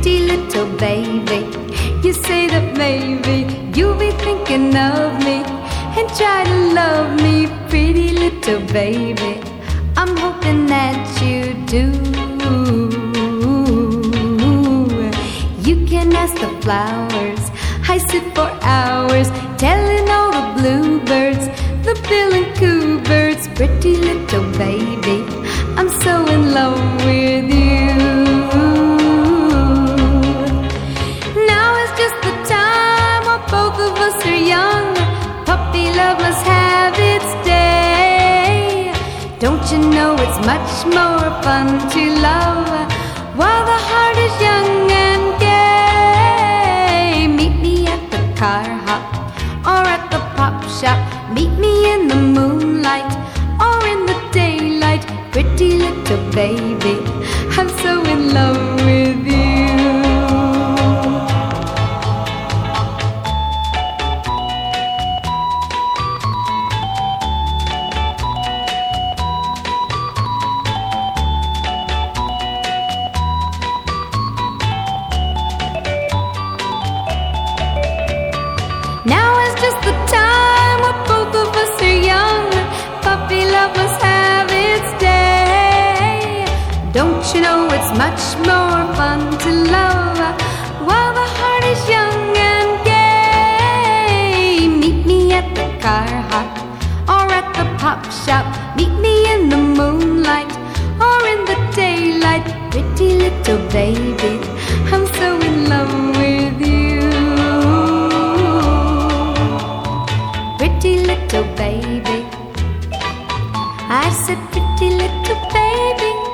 pretty little baby. You say that maybe you'll be thinking of me and try to love me, pretty little baby. I'm hoping that you do. You can ask the flowers, I sit for hours telling all the bluebirds, the bill and coo birds, pretty little baby, I'm so in love with you. Now is just the time while both of us are young. Puppy love must have its day. Don't you know it's much more fun to love while the heart is young and gay? Meet me at the car hop or at the pop shop. Meet me in the moonlight or in the daylight, pretty little baby, I'm so in love with you. Now is just the time when both of us are young. Puppy love must have its day. Don't you know it's much more fun to love while the heart is young and gay? Meet me at the car hop or at the pop shop. Meet me in the moonlight or in the daylight, pretty little baby, I'm so in love with you. Pretty little baby, I said pretty little baby.